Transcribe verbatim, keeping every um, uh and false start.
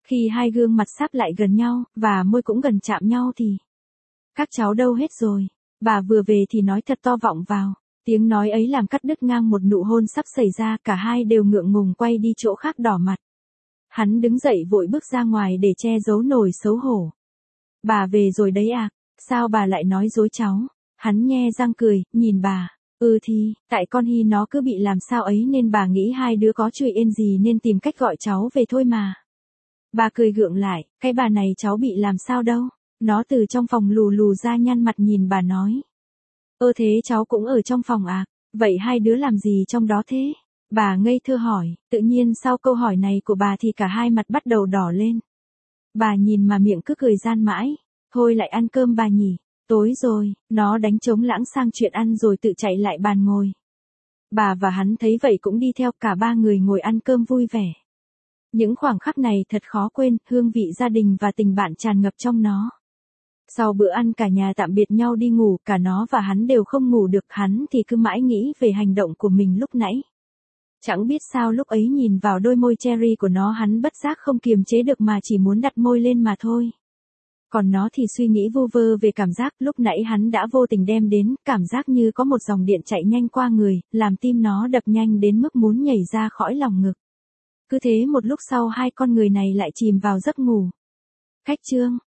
Khi hai gương mặt sáp lại gần nhau, và môi cũng gần chạm nhau thì... Các cháu đâu hết rồi? Bà vừa về thì nói thật to vọng vào. Tiếng nói ấy làm cắt đứt ngang một nụ hôn sắp xảy ra, cả hai đều ngượng ngùng quay đi chỗ khác đỏ mặt. Hắn đứng dậy vội bước ra ngoài để che giấu nổi xấu hổ. Bà về rồi đấy à? Sao bà lại nói dối cháu? Hắn nhe răng cười, nhìn bà. Ừ thì, tại con Hy nó cứ bị làm sao ấy nên bà nghĩ hai đứa có chuyện ên gì nên tìm cách gọi cháu về thôi mà. Bà cười gượng lại, cái bà này cháu bị làm sao đâu. Nó từ trong phòng lù lù ra nhăn mặt nhìn bà nói. Ơ thế cháu cũng ở trong phòng à? Vậy hai đứa làm gì trong đó thế? Bà ngây thơ hỏi, tự nhiên sau câu hỏi này của bà thì cả hai mặt bắt đầu đỏ lên. Bà nhìn mà miệng cứ cười gian mãi. Thôi lại ăn cơm bà nhỉ. Tối rồi, nó đánh trống lãng sang chuyện ăn rồi tự chạy lại bàn ngồi. Bà và hắn thấy vậy cũng đi theo, cả ba người ngồi ăn cơm vui vẻ. Những khoảnh khắc này thật khó quên, hương vị gia đình và tình bạn tràn ngập trong nó. Sau bữa ăn cả nhà tạm biệt nhau đi ngủ, cả nó và hắn đều không ngủ được, hắn thì cứ mãi nghĩ về hành động của mình lúc nãy. Chẳng biết sao lúc ấy nhìn vào đôi môi cherry của nó hắn bất giác không kiềm chế được mà chỉ muốn đặt môi lên mà thôi. Còn nó thì suy nghĩ vu vơ về cảm giác lúc nãy hắn đã vô tình đem đến, cảm giác như có một dòng điện chạy nhanh qua người, làm tim nó đập nhanh đến mức muốn nhảy ra khỏi lòng ngực. Cứ thế một lúc sau hai con người này lại chìm vào giấc ngủ. Khách trương.